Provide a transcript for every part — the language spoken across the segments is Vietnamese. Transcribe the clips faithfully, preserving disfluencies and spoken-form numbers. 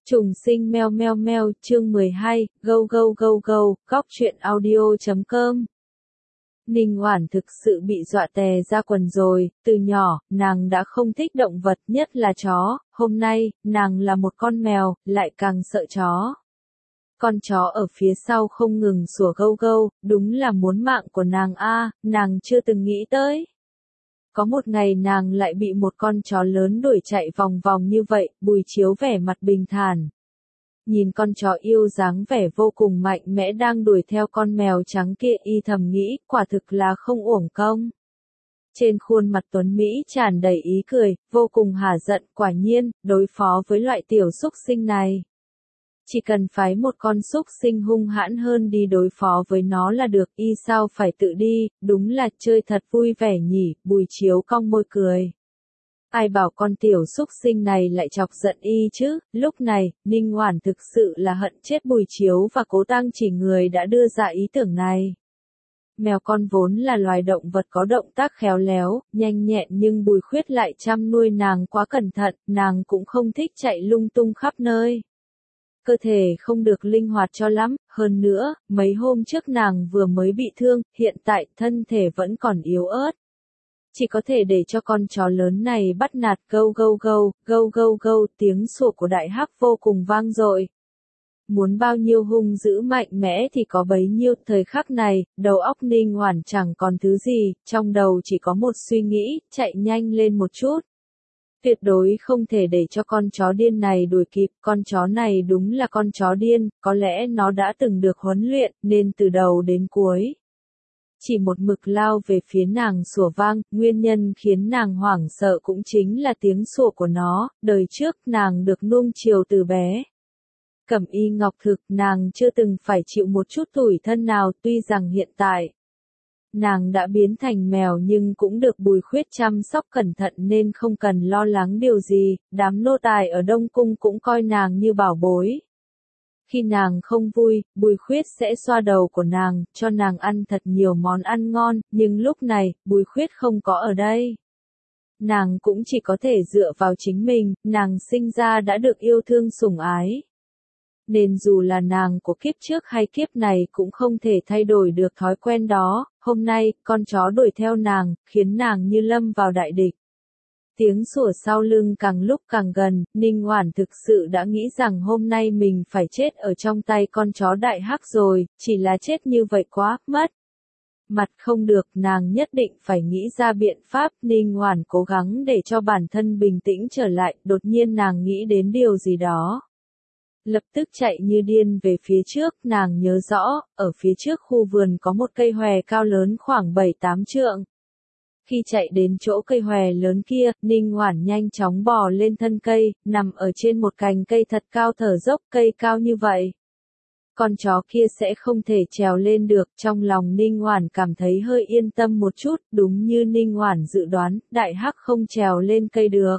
Trùng sinh meo meo meo, chương mười hai, go go go go, góc truyện audio chấm com. Ninh Oản thực sự bị dọa tè ra quần rồi, từ nhỏ, nàng đã không thích động vật, nhất là chó, hôm nay, nàng là một con mèo, lại càng sợ chó. Con chó ở phía sau không ngừng sủa gâu gâu, đúng là muốn mạng của nàng a, nàng chưa từng nghĩ tới. Có một ngày nàng lại bị một con chó lớn đuổi chạy vòng vòng như vậy, Bùi Chiếu vẻ mặt bình thản. Nhìn con chó yêu dáng vẻ vô cùng mạnh mẽ đang đuổi theo con mèo trắng kia, y thầm nghĩ, quả thực là không uổng công. Trên khuôn mặt Tuấn Mỹ tràn đầy ý cười, vô cùng hả giận, quả nhiên, đối phó với loại tiểu súc sinh này. Chỉ cần phái một con súc sinh hung hãn hơn đi đối phó với nó là được, y sao phải tự đi, đúng là chơi thật vui vẻ nhỉ, Bùi Chiếu cong môi cười. Ai bảo con tiểu súc sinh này lại chọc giận y chứ, lúc này, Ninh Oản thực sự là hận chết Bùi Chiếu và Cố Tăng Chỉ người đã đưa ra ý tưởng này. Mèo con vốn là loài động vật có động tác khéo léo, nhanh nhẹn nhưng Bùi Khuyết lại chăm nuôi nàng quá cẩn thận, nàng cũng không thích chạy lung tung khắp nơi. Cơ thể không được linh hoạt cho lắm, hơn nữa, mấy hôm trước nàng vừa mới bị thương, hiện tại thân thể vẫn còn yếu ớt. Chỉ có thể để cho con chó lớn này bắt nạt gâu gâu gâu, gâu gâu gâu, tiếng sủa của đại hắc vô cùng vang dội. Muốn bao nhiêu hung dữ mạnh mẽ thì có bấy nhiêu, thời khắc này, đầu óc Ninh Oản chẳng còn thứ gì, trong đầu chỉ có một suy nghĩ, chạy nhanh lên một chút. Tuyệt đối không thể để cho con chó điên này đuổi kịp, con chó này đúng là con chó điên, có lẽ nó đã từng được huấn luyện, nên từ đầu đến cuối. Chỉ một mực lao về phía nàng sủa vang, nguyên nhân khiến nàng hoảng sợ cũng chính là tiếng sủa của nó, đời trước nàng được nuông chiều từ bé. Cẩm y ngọc thực, nàng chưa từng phải chịu một chút tủi thân nào, tuy rằng hiện tại nàng đã biến thành mèo nhưng cũng được Bùi Khuyết chăm sóc cẩn thận nên không cần lo lắng điều gì, đám nô tài ở Đông Cung cũng coi nàng như bảo bối. Khi nàng không vui, Bùi Khuyết sẽ xoa đầu của nàng, cho nàng ăn thật nhiều món ăn ngon, nhưng lúc này, Bùi Khuyết không có ở đây. Nàng cũng chỉ có thể dựa vào chính mình, nàng sinh ra đã được yêu thương sủng ái. Nên dù là nàng của kiếp trước hay kiếp này cũng không thể thay đổi được thói quen đó, hôm nay, con chó đuổi theo nàng, khiến nàng như lâm vào đại địch. Tiếng sủa sau lưng càng lúc càng gần, Ninh Oản thực sự đã nghĩ rằng hôm nay mình phải chết ở trong tay con chó đại hắc rồi, chỉ là chết như vậy quá, mất. Mặt không được, nàng nhất định phải nghĩ ra biện pháp, Ninh Oản cố gắng để cho bản thân bình tĩnh trở lại, đột nhiên nàng nghĩ đến điều gì đó. Lập tức chạy như điên về phía trước, nàng nhớ rõ, ở phía trước khu vườn có một cây hòe cao lớn khoảng bảy tám trượng. Khi chạy đến chỗ cây hòe lớn kia, Ninh Oản nhanh chóng bò lên thân cây, nằm ở trên một cành cây thật cao thở dốc, cây cao như vậy. Con chó kia sẽ không thể trèo lên được, trong lòng Ninh Oản cảm thấy hơi yên tâm một chút, đúng như Ninh Oản dự đoán, đại hắc không trèo lên cây được.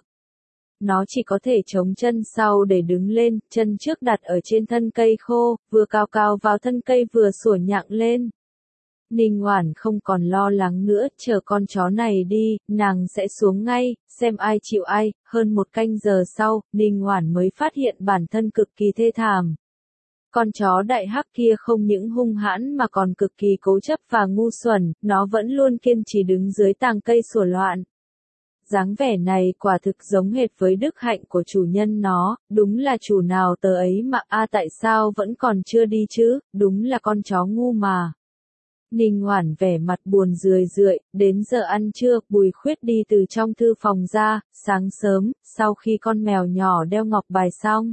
Nó chỉ có thể chống chân sau để đứng lên, chân trước đặt ở trên thân cây khô, vừa cào cào vào thân cây vừa sủa nhặng lên. Ninh Oản không còn lo lắng nữa, chờ con chó này đi, nàng sẽ xuống ngay, xem ai chịu ai, hơn một canh giờ sau, Ninh Oản mới phát hiện bản thân cực kỳ thê thảm. Con chó đại hắc kia không những hung hãn mà còn cực kỳ cố chấp và ngu xuẩn, nó vẫn luôn kiên trì đứng dưới tàng cây sủa loạn. Dáng vẻ này quả thực giống hệt với đức hạnh của chủ nhân nó, đúng là chủ nào tờ ấy mà a à, tại sao vẫn còn chưa đi chứ, đúng là con chó ngu mà. Ninh Oản vẻ mặt buồn rười rượi, đến giờ ăn trưa, Bùi Khuyết đi từ trong thư phòng ra, sáng sớm, sau khi con mèo nhỏ đeo ngọc bài xong.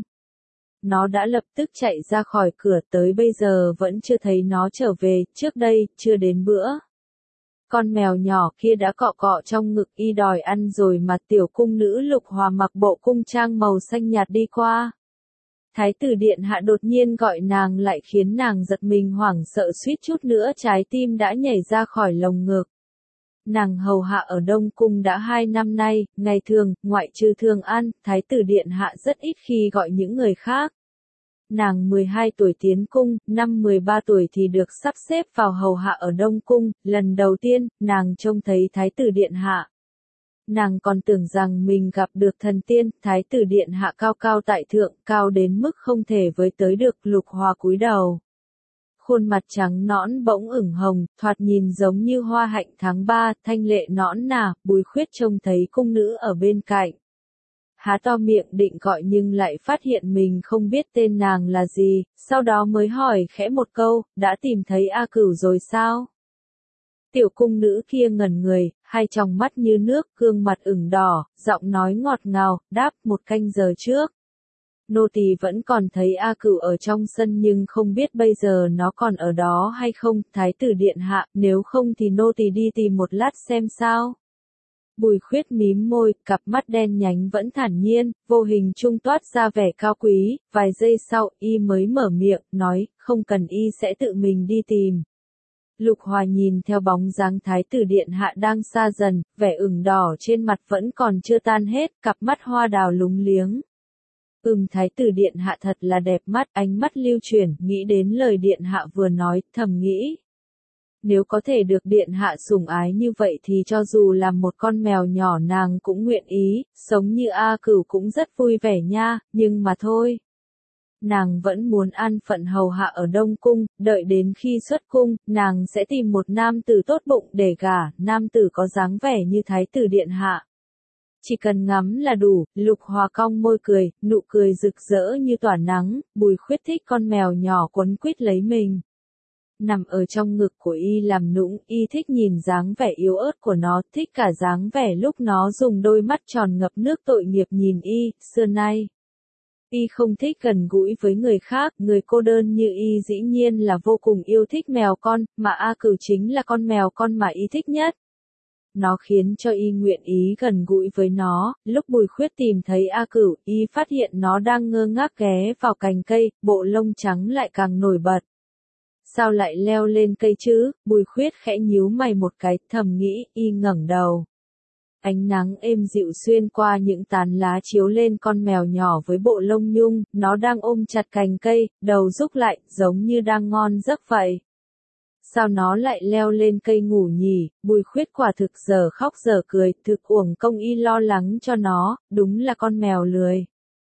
Nó đã lập tức chạy ra khỏi cửa, tới bây giờ vẫn chưa thấy nó trở về, trước đây, chưa đến bữa. Con mèo nhỏ kia đã cọ cọ trong ngực y đòi ăn rồi mà tiểu cung nữ Lục Hòa mặc bộ cung trang màu xanh nhạt đi qua. Thái tử điện hạ đột nhiên gọi nàng lại khiến nàng giật mình hoảng sợ suýt chút nữa trái tim đã nhảy ra khỏi lồng ngực. Nàng hầu hạ ở Đông Cung đã hai năm nay, ngày thường, ngoại trừ Thường An, Thái tử điện hạ rất ít khi gọi những người khác. Nàng mười hai tuổi tiến cung, năm mười ba tuổi thì được sắp xếp vào hầu hạ ở Đông Cung, lần đầu tiên, nàng trông thấy Thái tử điện hạ. Nàng còn tưởng rằng mình gặp được thần tiên, thái tử điện hạ cao cao tại thượng, cao đến mức không thể với tới được. Lục Hòa cúi đầu. Khuôn mặt trắng nõn bỗng ửng hồng, thoạt nhìn giống như hoa hạnh tháng ba, thanh lệ nõn nà. Bùi Khuyết trông thấy cung nữ ở bên cạnh. Há to miệng định gọi nhưng lại phát hiện mình không biết tên nàng là gì, sau đó mới hỏi khẽ một câu, đã tìm thấy A Cửu rồi sao? Tiểu cung nữ kia ngẩn người, hai tròng mắt như nước, gương mặt ửng đỏ, giọng nói ngọt ngào, đáp một canh giờ trước. Nô tỳ vẫn còn thấy A Cửu ở trong sân nhưng không biết bây giờ nó còn ở đó hay không, thái tử điện hạ, nếu không thì nô tỳ đi tìm một lát xem sao. Bùi Khuyết mím môi, cặp mắt đen nhánh vẫn thản nhiên, vô hình trung toát ra vẻ cao quý, vài giây sau, y mới mở miệng, nói, không cần y sẽ tự mình đi tìm. Lục Hòa nhìn theo bóng dáng thái tử điện hạ đang xa dần, vẻ ửng đỏ trên mặt vẫn còn chưa tan hết, cặp mắt hoa đào lúng liếng. Ừm, thái tử điện hạ thật là đẹp mắt, ánh mắt lưu chuyển, nghĩ đến lời điện hạ vừa nói, thầm nghĩ. Nếu có thể được điện hạ sủng ái như vậy thì cho dù là một con mèo nhỏ nàng cũng nguyện ý, sống như A Cửu cũng rất vui vẻ nha, nhưng mà thôi. Nàng vẫn muốn an phận hầu hạ ở Đông Cung, đợi đến khi xuất cung, nàng sẽ tìm một nam tử tốt bụng để gả, nam tử có dáng vẻ như thái tử điện hạ. Chỉ cần ngắm là đủ. Lục Hòa cong môi cười, nụ cười rực rỡ như tỏa nắng. Bùi Khuyết thích con mèo nhỏ quấn quýt lấy mình. Nằm ở trong ngực của y làm nũng, y thích nhìn dáng vẻ yếu ớt của nó, thích cả dáng vẻ lúc nó dùng đôi mắt tròn ngập nước tội nghiệp nhìn y, xưa nay. Y không thích gần gũi với người khác, người cô đơn như y dĩ nhiên là vô cùng yêu thích mèo con, mà A Cửu chính là con mèo con mà y thích nhất. Nó khiến cho y nguyện ý gần gũi với nó. Lúc Bùi Khuyết tìm thấy A Cửu, y phát hiện nó đang ngơ ngác ghé vào cành cây, bộ lông trắng lại càng nổi bật. Sao lại leo lên cây chứ? Bùi Khuyết khẽ nhíu mày một cái, thầm nghĩ, y ngẩng đầu. Ánh nắng êm dịu xuyên qua những tán lá chiếu lên con mèo nhỏ với bộ lông nhung, nó đang ôm chặt cành cây, đầu rúc lại, giống như đang ngon giấc vậy. Sao nó lại leo lên cây ngủ nhỉ? Bùi Khuyết quả thực giờ khóc giờ cười, thực uổng công y lo lắng cho nó, đúng là con mèo lười.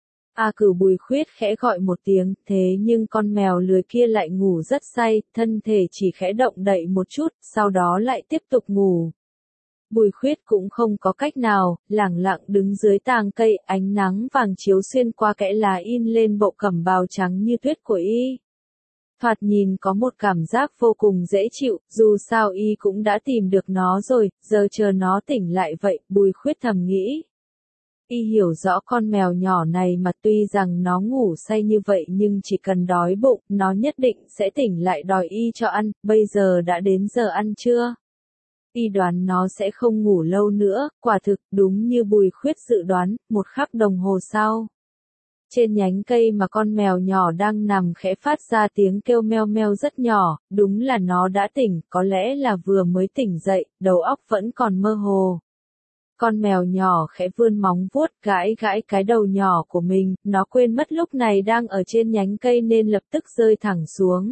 A Cửu. Bùi Khuyết khẽ gọi một tiếng, thế nhưng con mèo lười kia lại ngủ rất say, thân thể chỉ khẽ động đậy một chút, sau đó lại tiếp tục ngủ. Bùi Khuyết cũng không có cách nào, lẳng lặng đứng dưới tàng cây, ánh nắng vàng chiếu xuyên qua kẽ lá in lên bộ cẩm bào trắng như tuyết của y. Thoạt nhìn có một cảm giác vô cùng dễ chịu, dù sao y cũng đã tìm được nó rồi, giờ chờ nó tỉnh lại vậy, Bùi Khuyết thầm nghĩ. Y hiểu rõ con mèo nhỏ này mà tuy rằng nó ngủ say như vậy nhưng chỉ cần đói bụng, nó nhất định sẽ tỉnh lại đòi y cho ăn, bây giờ đã đến giờ ăn trưa. Y đoán nó sẽ không ngủ lâu nữa, quả thực đúng như Bùi Khuyết dự đoán, một khắc đồng hồ sau. Trên nhánh cây mà con mèo nhỏ đang nằm khẽ phát ra tiếng kêu meo meo rất nhỏ, đúng là nó đã tỉnh, có lẽ là vừa mới tỉnh dậy, đầu óc vẫn còn mơ hồ. Con mèo nhỏ khẽ vươn móng vuốt gãi gãi cái đầu nhỏ của mình, nó quên mất lúc này đang ở trên nhánh cây nên lập tức rơi thẳng xuống.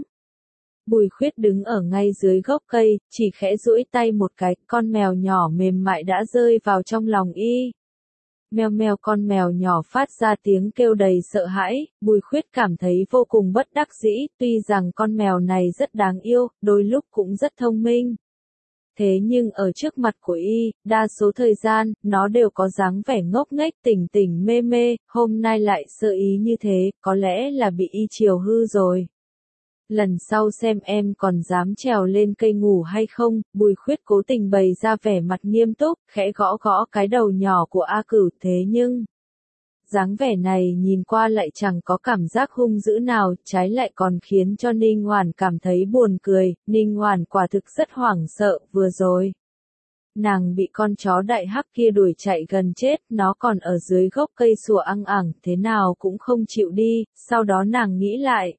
Bùi Khuyết đứng ở ngay dưới gốc cây, chỉ khẽ duỗi tay một cái, con mèo nhỏ mềm mại đã rơi vào trong lòng y. Meo meo, con mèo nhỏ phát ra tiếng kêu đầy sợ hãi, Bùi Khuyết cảm thấy vô cùng bất đắc dĩ, tuy rằng con mèo này rất đáng yêu, đôi lúc cũng rất thông minh. Thế nhưng ở trước mặt của y, đa số thời gian, nó đều có dáng vẻ ngốc nghếch tỉnh tỉnh mê mê, hôm nay lại sơ ý như thế, có lẽ là bị y chiều hư rồi. Lần sau xem em còn dám trèo lên cây ngủ hay không. Bùi Khuyết cố tình bày ra vẻ mặt nghiêm túc, khẽ gõ gõ cái đầu nhỏ của A Cửu, thế nhưng dáng vẻ này nhìn qua lại chẳng có cảm giác hung dữ nào, trái lại còn khiến cho Ninh Oản cảm thấy buồn cười. Ninh Oản quả thực rất hoảng sợ, vừa rồi nàng bị con chó đại hắc kia đuổi chạy gần chết, nó còn ở dưới gốc cây sủa ăng ẳng, thế nào cũng không chịu đi, sau đó nàng nghĩ lại.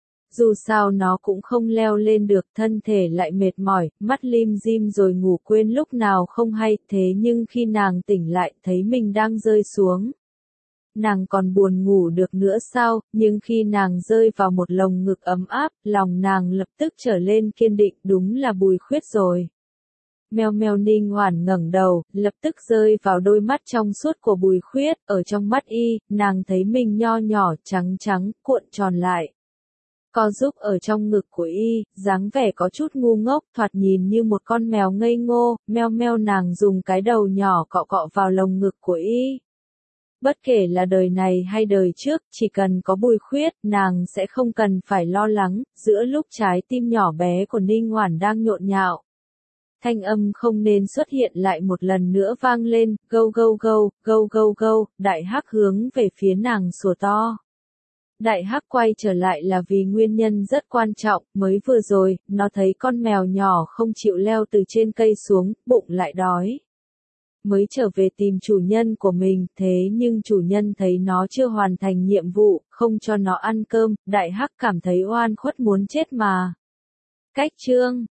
Dù sao nó cũng không leo lên được, thân thể lại mệt mỏi, mắt lim dim rồi ngủ quên lúc nào không hay, thế nhưng khi nàng tỉnh lại, thấy mình đang rơi xuống. Nàng còn buồn ngủ được nữa sao, nhưng khi nàng rơi vào một lồng ngực ấm áp, lòng nàng lập tức trở lên kiên định, đúng là Bùi Khuyết rồi. Meo meo. Ninh Oản ngẩng đầu, lập tức rơi vào đôi mắt trong suốt của Bùi Khuyết, ở trong mắt y, nàng thấy mình nho nhỏ, trắng trắng, cuộn tròn lại. Co giúp ở trong ngực của y, dáng vẻ có chút ngu ngốc, thoạt nhìn như một con mèo ngây ngô. Meo meo. Nàng dùng cái đầu nhỏ cọ cọ vào lồng ngực của y. Bất kể là đời này hay đời trước, chỉ cần có Bùi Khuyết, nàng sẽ không cần phải lo lắng. Giữa lúc trái tim nhỏ bé của Ninh Oản đang nhộn nhạo, thanh âm không nên xuất hiện lại một lần nữa vang lên, gâu gâu gâu, gâu gâu gâu. Đại Hắc hướng về phía nàng sủa to. Đại Hắc quay trở lại là vì nguyên nhân rất quan trọng, mới vừa rồi, nó thấy con mèo nhỏ không chịu leo từ trên cây xuống, bụng lại đói. Mới trở về tìm chủ nhân của mình, thế nhưng chủ nhân thấy nó chưa hoàn thành nhiệm vụ, không cho nó ăn cơm. Đại Hắc cảm thấy oan khuất muốn chết mà. Cách chương